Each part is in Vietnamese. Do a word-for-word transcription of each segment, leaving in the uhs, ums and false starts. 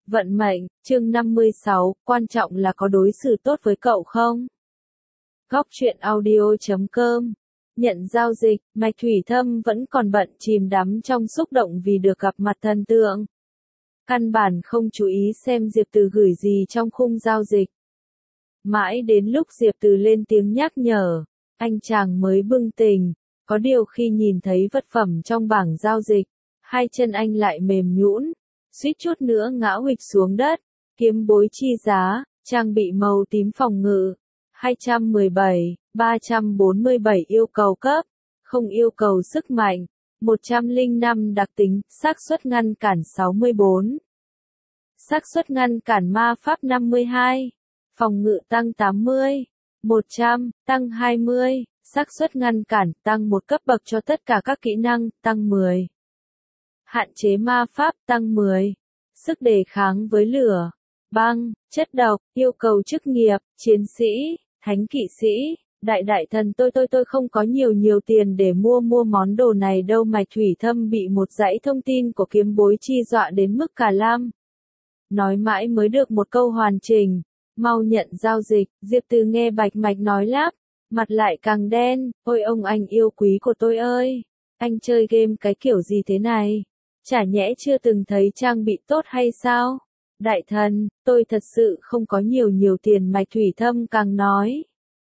Vận mệnh, chương năm mươi sáu, quan trọng là có đối xử tốt với cậu không? Góc truyện audio chấm com. Nhận giao dịch, Mạch Thủy Thâm vẫn còn bận chìm đắm trong xúc động vì được gặp mặt thần tượng. Căn bản không chú ý xem Diệp Từ gửi gì trong khung giao dịch. Mãi đến lúc Diệp Từ lên tiếng nhắc nhở, anh chàng mới bừng tỉnh. Có điều khi nhìn thấy vật phẩm trong bảng giao dịch, hai chân anh lại mềm nhũn, suýt chút nữa ngã huỵch xuống đất. Kiếm bối chi giá, trang bị màu tím phòng ngự, hai trăm mười bảy, ba trăm bốn mươi bảy yêu cầu cấp, không yêu cầu sức mạnh, một trăm lẻ năm đặc tính, xác suất ngăn cản sáu mươi bốn. Xác suất ngăn cản ma pháp năm mươi hai, phòng ngự tăng tám mươi, một trăm, tăng hai mươi, xác suất ngăn cản tăng một cấp bậc cho tất cả các kỹ năng, tăng mười. Hạn chế ma pháp tăng mười. Sức đề kháng với lửa, băng, chất độc, yêu cầu chức nghiệp, chiến sĩ, thánh kỵ sĩ, đại đại thần tôi tôi tôi không có nhiều nhiều tiền để mua mua món đồ này đâu. Mạch Thủy Thâm bị một dãy thông tin của kiếm bối chi dọa đến mức cả lam. Nói mãi mới được một câu hoàn chỉnh, mau nhận giao dịch. Diệp Từ nghe Bạch Mạch nói lắp, mặt lại càng đen, ôi ông anh yêu quý của tôi ơi, anh chơi game cái kiểu gì thế này? Chả nhẽ chưa từng thấy trang bị tốt hay sao? Đại thần, tôi thật sự không có nhiều nhiều tiền. Mạch Thủy Thâm càng nói.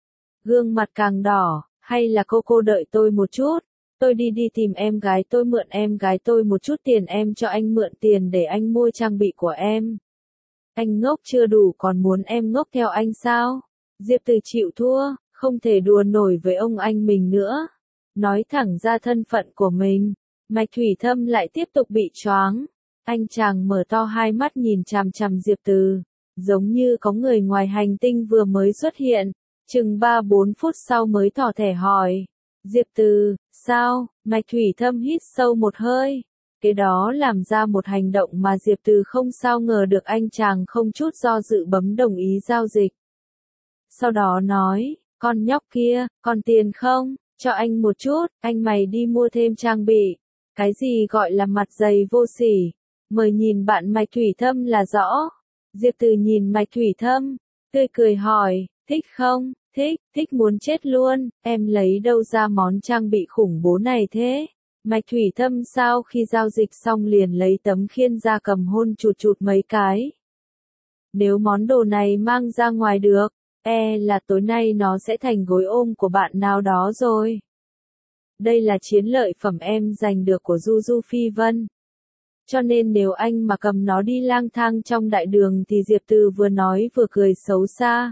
Gương mặt càng đỏ, hay là cô cô đợi tôi một chút. Tôi đi đi tìm em gái tôi, mượn em gái tôi một chút tiền, em cho anh mượn tiền để anh mua trang bị của em. Anh ngốc chưa đủ còn muốn em ngốc theo anh sao? Diệp Từ chịu thua, không thể đùa nổi với ông anh mình nữa. Nói thẳng ra thân phận của mình. Mạch Thủy Thâm lại tiếp tục bị choáng. Anh chàng mở to hai mắt nhìn chằm chằm Diệp Từ, giống như có người ngoài hành tinh vừa mới xuất hiện. Chừng ba bốn phút sau mới thỏ thẻ hỏi. Diệp Từ, sao? Mạch Thủy Thâm hít sâu một hơi. Cái đó làm ra một hành động mà Diệp Từ không sao ngờ được. Anh chàng không chút do dự bấm đồng ý giao dịch. Sau đó nói, con nhóc kia, còn tiền không? Cho anh một chút, anh mày đi mua thêm trang bị. Cái gì gọi là mặt dày vô sỉ? Mời nhìn bạn Mạch Thủy Thâm là rõ. Diệp Từ nhìn Mạch Thủy Thâm, tươi cười hỏi, thích không? Thích, thích muốn chết luôn, em lấy đâu ra món trang bị khủng bố này thế? Mạch Thủy Thâm sau khi giao dịch xong liền lấy tấm khiên ra cầm hôn chụt chụt mấy cái. Nếu món đồ này mang ra ngoài được, e là tối nay nó sẽ thành gối ôm của bạn nào đó rồi. Đây là chiến lợi phẩm em giành được của Du Du Phi Vân. Cho nên nếu anh mà cầm nó đi lang thang trong đại đường thì Diệp Từ vừa nói vừa cười xấu xa.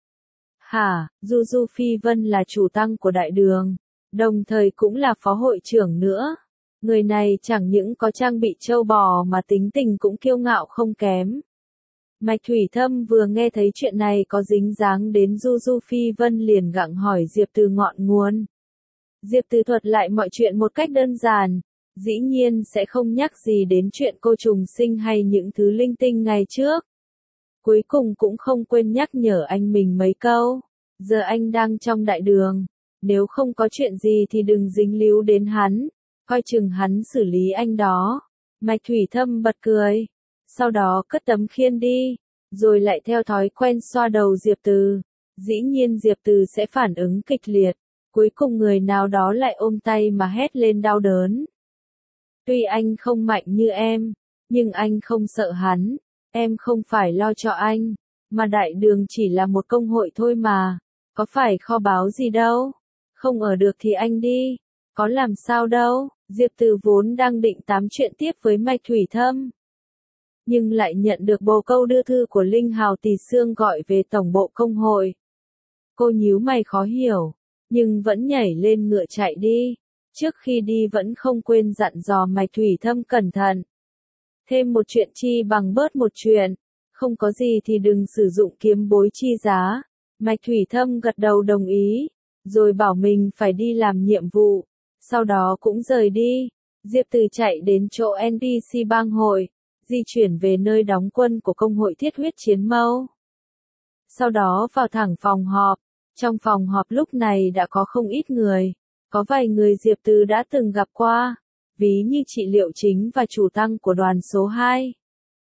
Hả, Du Du Phi Vân là chủ tăng của đại đường, đồng thời cũng là phó hội trưởng nữa. Người này chẳng những có trang bị châu bò mà tính tình cũng kiêu ngạo không kém. Mạch Thủy Thâm vừa nghe thấy chuyện này có dính dáng đến Du Du Phi Vân liền gặng hỏi Diệp Từ ngọn nguồn. Diệp Từ thuật lại mọi chuyện một cách đơn giản, dĩ nhiên sẽ không nhắc gì đến chuyện cô trùng sinh hay những thứ linh tinh ngày trước. Cuối cùng cũng không quên nhắc nhở anh mình mấy câu, giờ anh đang trong đại đường, nếu không có chuyện gì thì đừng dính líu đến hắn, coi chừng hắn xử lý anh đó. Mạch Thủy Thâm bật cười, sau đó cất tấm khiên đi, rồi lại theo thói quen xoa đầu Diệp Từ. Dĩ nhiên Diệp Từ sẽ phản ứng kịch liệt. Cuối cùng người nào đó lại ôm tay mà hét lên đau đớn. Tuy anh không mạnh như em, nhưng anh không sợ hắn, em không phải lo cho anh, mà đại đường chỉ là một công hội thôi mà, có phải kho báu gì đâu, không ở được thì anh đi, có làm sao đâu. Diệp Từ vốn đang định tám chuyện tiếp với Mạch Thủy Thâm, nhưng lại nhận được bồ câu đưa thư của Linh Hào Tỷ Xương gọi về tổng bộ công hội. Cô nhíu mày khó hiểu, nhưng vẫn nhảy lên ngựa chạy đi. Trước khi đi vẫn không quên dặn dò Mạch Thủy Thâm cẩn thận. Thêm một chuyện chi bằng bớt một chuyện, không có gì thì đừng sử dụng kiếm bối chi giá. Mạch Thủy Thâm gật đầu đồng ý, rồi bảo mình phải đi làm nhiệm vụ, sau đó cũng rời đi. Diệp Từ chạy đến chỗ en pê xê bang hội, di chuyển về nơi đóng quân của công hội Thiết Huyết Chiến Mâu. Sau đó vào thẳng phòng họp. Trong phòng họp lúc này đã có không ít người, có vài người Diệp Từ đã từng gặp qua, ví như chị Liệu Chính và chủ tăng của đoàn số hai.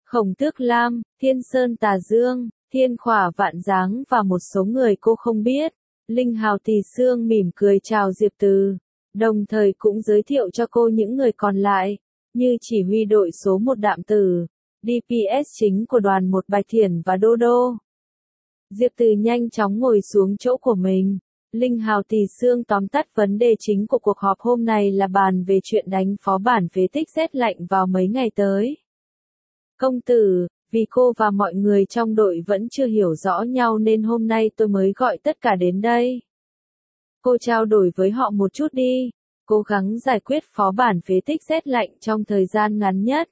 Khổng Tước Lam, Thiên Sơn Tà Dương, Thiên Khỏa Vạn Giáng và một số người cô không biết. Linh Hào Tỳ Xương mỉm cười chào Diệp Từ, đồng thời cũng giới thiệu cho cô những người còn lại, như chỉ huy đội số một Đạm Tử, đê pê ét chính của đoàn một Bạch Thiển và Đô Đô. Diệp Từ nhanh chóng ngồi xuống chỗ của mình. Linh Hào Tỳ Xương tóm tắt vấn đề chính của cuộc họp hôm nay là bàn về chuyện đánh phó bản phế tích rét lạnh vào mấy ngày tới. Công tử, vì cô và mọi người trong đội vẫn chưa hiểu rõ nhau nên hôm nay tôi mới gọi tất cả đến đây. Cô trao đổi với họ một chút đi, cố gắng giải quyết phó bản phế tích rét lạnh trong thời gian ngắn nhất.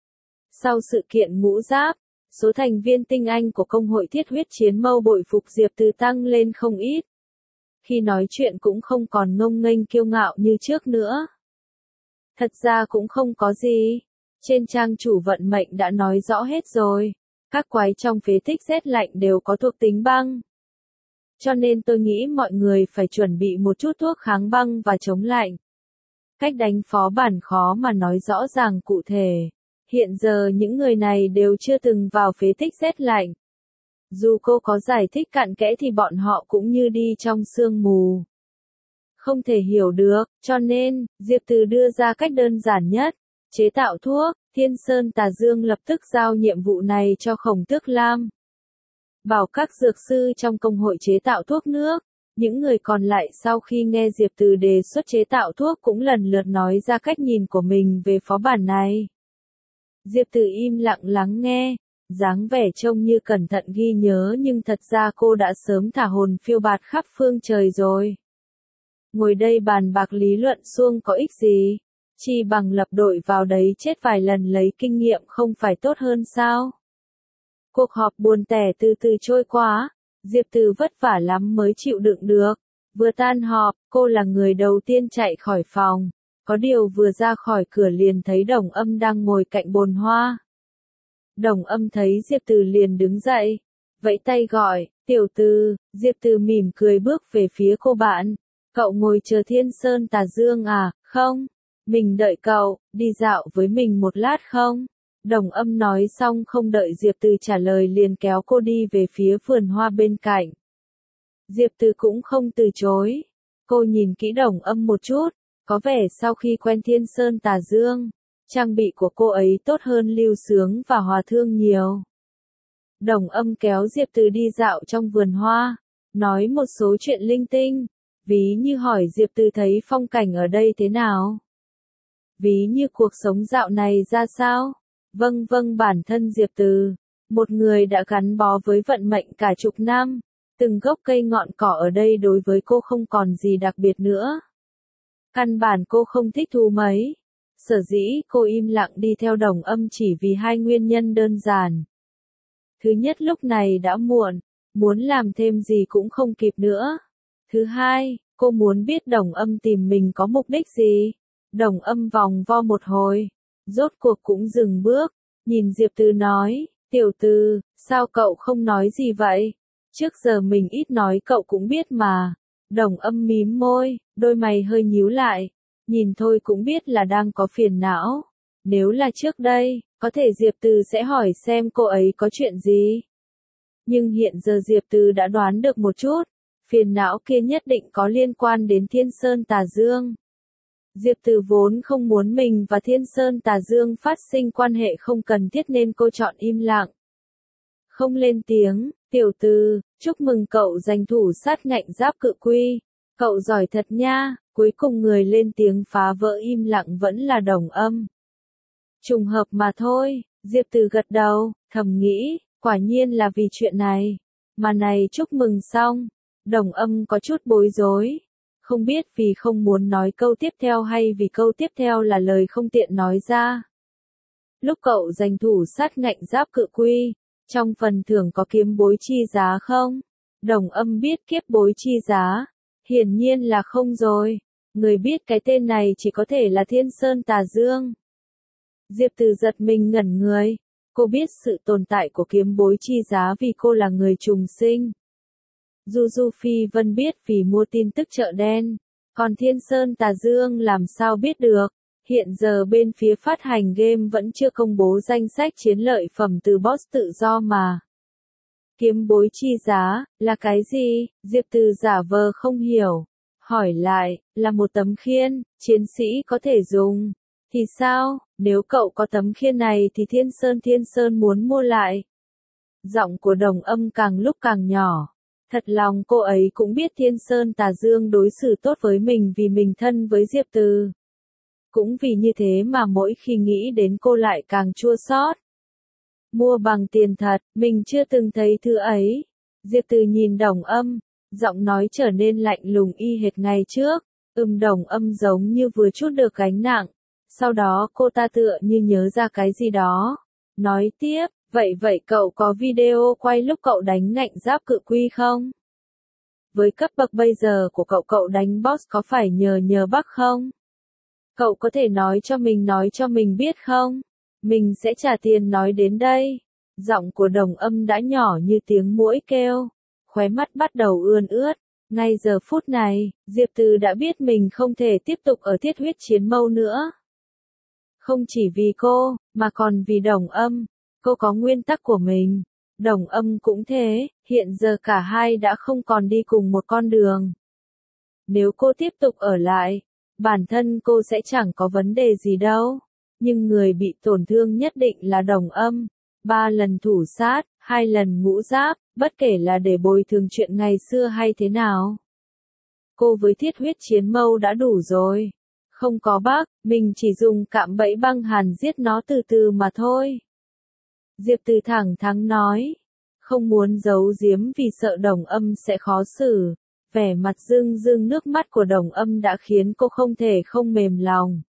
Sau sự kiện Ngũ Giáp, số thành viên tinh anh của công hội Thiết Huyết Chiến Mâu bội phục Diệp Từ tăng lên không ít. Khi nói chuyện cũng không còn ngông nghênh kiêu ngạo như trước nữa. Thật ra cũng không có gì. Trên trang chủ vận mệnh đã nói rõ hết rồi. Các quái trong phế tích rét lạnh đều có thuộc tính băng. Cho nên tôi nghĩ mọi người phải chuẩn bị một chút thuốc kháng băng và chống lạnh. Cách đánh phó bản khó mà nói rõ ràng cụ thể. Hiện giờ những người này đều chưa từng vào phế tích rét lạnh. Dù cô có giải thích cặn kẽ thì bọn họ cũng như đi trong sương mù. Không thể hiểu được, cho nên, Diệp Từ đưa ra cách đơn giản nhất. Chế tạo thuốc, Thiên Sơn Tà Dương lập tức giao nhiệm vụ này cho Khổng Tước Lam. Bảo các dược sư trong công hội chế tạo thuốc nước. Những người còn lại sau khi nghe Diệp Từ đề xuất chế tạo thuốc cũng lần lượt nói ra cách nhìn của mình về phó bản này. Diệp Từ im lặng lắng nghe, dáng vẻ trông như cẩn thận ghi nhớ nhưng thật ra cô đã sớm thả hồn phiêu bạt khắp phương trời rồi. Ngồi đây bàn bạc lý luận suông có ích gì? Chi bằng lập đội vào đấy chết vài lần lấy kinh nghiệm không phải tốt hơn sao? Cuộc họp buồn tẻ từ từ trôi qua, Diệp Từ vất vả lắm mới chịu đựng được. Vừa tan họp, cô là người đầu tiên chạy khỏi phòng. Có điều vừa ra khỏi cửa liền thấy Đồng Âm đang ngồi cạnh bồn hoa. Đồng Âm thấy Diệp Từ liền đứng dậy, vẫy tay gọi, tiểu Từ. Diệp Từ mỉm cười bước về phía cô bạn. Cậu ngồi chờ Thiên Sơn Tà Dương à? Không, mình đợi cậu, đi dạo với mình một lát không? Đồng Âm nói xong không đợi Diệp Từ trả lời liền kéo cô đi về phía vườn hoa bên cạnh. Diệp Từ cũng không từ chối. Cô nhìn kỹ Đồng Âm một chút, có vẻ sau khi quen Thiên Sơn Tà Dương, trang bị của cô ấy tốt hơn Lưu Sướng và Hòa Thương nhiều. Đồng Âm kéo Diệp Từ đi dạo trong vườn hoa, nói một số chuyện linh tinh, ví như hỏi Diệp Từ thấy phong cảnh ở đây thế nào. Ví như cuộc sống dạo này ra sao. Vâng vâng bản thân Diệp Từ, một người đã gắn bó với vận mệnh cả chục năm, từng gốc cây ngọn cỏ ở đây đối với cô không còn gì đặc biệt nữa. Căn bản cô không thích thú mấy. Sở dĩ cô im lặng đi theo Đồng Âm chỉ vì hai nguyên nhân đơn giản. Thứ nhất lúc này đã muộn, muốn làm thêm gì cũng không kịp nữa. Thứ hai, cô muốn biết Đồng Âm tìm mình có mục đích gì. Đồng Âm vòng vo một hồi, rốt cuộc cũng dừng bước, nhìn Diệp Từ nói, tiểu Từ, sao cậu không nói gì vậy? Trước giờ mình ít nói cậu cũng biết mà. Đồng Âm mím môi, đôi mày hơi nhíu lại, nhìn thôi cũng biết là đang có phiền não. Nếu là trước đây, có thể Diệp Từ sẽ hỏi xem cô ấy có chuyện gì. Nhưng hiện giờ Diệp Từ đã đoán được một chút, phiền não kia nhất định có liên quan đến Thiên Sơn Tà Dương. Diệp Từ vốn không muốn mình và Thiên Sơn Tà Dương phát sinh quan hệ không cần thiết nên cô chọn im lặng. Không lên tiếng, tiểu Từ, chúc mừng cậu giành thủ sát ngạnh giáp cự quy. Cậu giỏi thật nha, cuối cùng người lên tiếng phá vỡ im lặng vẫn là Đồng Âm. Trùng hợp mà thôi, Diệp Từ gật đầu, thầm nghĩ, quả nhiên là vì chuyện này. Mà này chúc mừng xong, Đồng Âm có chút bối rối. Không biết vì không muốn nói câu tiếp theo hay vì câu tiếp theo là lời không tiện nói ra. Lúc cậu giành thủ sát ngạnh giáp cự quy, trong phần thưởng có kiếm bối chi giá không? Đồng Âm biết kiếp bối chi giá. Hiển nhiên là không rồi. Người biết cái tên này chỉ có thể là Thiên Sơn Tà Dương. Diệp Từ giật mình ngẩn người. Cô biết sự tồn tại của kiếm bối chi giá vì cô là người trùng sinh. Du Du Phi Vân biết vì mua tin tức chợ đen. Còn Thiên Sơn Tà Dương làm sao biết được. Hiện giờ bên phía phát hành game vẫn chưa công bố danh sách chiến lợi phẩm từ boss tự do mà. Kiếm bối chi giá, là cái gì? Diệp Từ giả vờ không hiểu. Hỏi lại, là một tấm khiên, chiến sĩ có thể dùng. Thì sao, nếu cậu có tấm khiên này thì Thiên Sơn Thiên Sơn muốn mua lại. Giọng của Đồng Âm càng lúc càng nhỏ. Thật lòng cô ấy cũng biết Thiên Sơn Tà Dương đối xử tốt với mình vì mình thân với Diệp Từ. Cũng vì như thế mà mỗi khi nghĩ đến cô lại càng chua xót. Mua bằng tiền thật, mình chưa từng thấy thứ ấy. Diệp Từ nhìn Đồng Âm, giọng nói trở nên lạnh lùng y hệt ngày trước. Ừm Đồng Âm giống như vừa trút được gánh nặng. Sau đó cô ta tựa như nhớ ra cái gì đó. Nói tiếp, vậy vậy cậu có video quay lúc cậu đánh ngạnh giáp cự quy không? Với cấp bậc bây giờ của cậu cậu đánh boss có phải nhờ nhờ Bắc không? Cậu có thể nói cho mình nói cho mình biết không? Mình sẽ trả tiền nói đến đây. Giọng của Đồng Âm đã nhỏ như tiếng muỗi kêu. Khóe mắt bắt đầu ươn ướt. Ngay giờ phút này, Diệp Từ đã biết mình không thể tiếp tục ở Thiết Huyết Chiến Mâu nữa. Không chỉ vì cô, mà còn vì Đồng Âm. Cô có nguyên tắc của mình. Đồng Âm cũng thế, hiện giờ cả hai đã không còn đi cùng một con đường. Nếu cô tiếp tục ở lại, bản thân cô sẽ chẳng có vấn đề gì đâu. Nhưng người bị tổn thương nhất định là Đồng Âm. Ba lần thủ sát, hai lần ngũ giáp, bất kể là để bồi thường chuyện ngày xưa hay thế nào. Cô với Thiết Huyết Chiến Mâu đã đủ rồi. Không có bác, mình chỉ dùng cạm bẫy băng hàn giết nó từ từ mà thôi. Diệp Từ thẳng thắn nói. Không muốn giấu giếm vì sợ Đồng Âm sẽ khó xử. Vẻ mặt rưng rưng nước mắt của Đồng Âm đã khiến cô không thể không mềm lòng.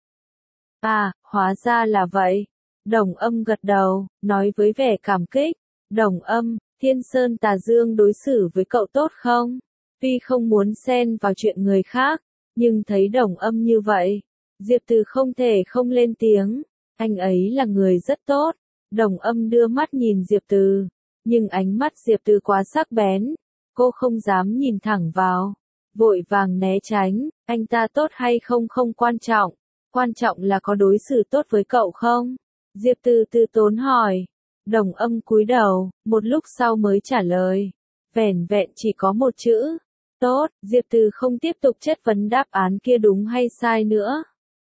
À, hóa ra là vậy. Đồng Âm gật đầu, nói với vẻ cảm kích. Đồng Âm, Thiên Sơn Tà Dương đối xử với cậu tốt không? Tuy không muốn xen vào chuyện người khác, nhưng thấy Đồng Âm như vậy, Diệp Từ không thể không lên tiếng. Anh ấy là người rất tốt. Đồng Âm đưa mắt nhìn Diệp Từ, nhưng ánh mắt Diệp Từ quá sắc bén. Cô không dám nhìn thẳng vào, vội vàng né tránh. Anh ta tốt hay không không quan trọng, quan trọng là có đối xử tốt với cậu không? Diệp Từ từ tốn hỏi. Đồng Âm cúi đầu, một lúc sau mới trả lời. Vẻn vẹn chỉ có một chữ. Tốt, Diệp Từ không tiếp tục chất vấn đáp án kia đúng hay sai nữa.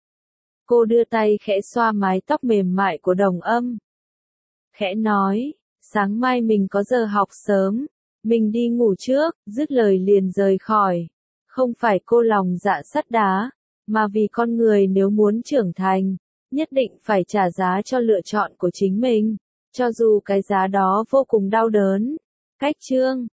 Cô đưa tay khẽ xoa mái tóc mềm mại của Đồng Âm. Khẽ nói, sáng mai mình có giờ học sớm. Mình đi ngủ trước, dứt lời liền rời khỏi. Không phải cô lòng dạ sắt đá, mà vì con người nếu muốn trưởng thành, nhất định phải trả giá cho lựa chọn của chính mình, cho dù cái giá đó vô cùng đau đớn. Cách chương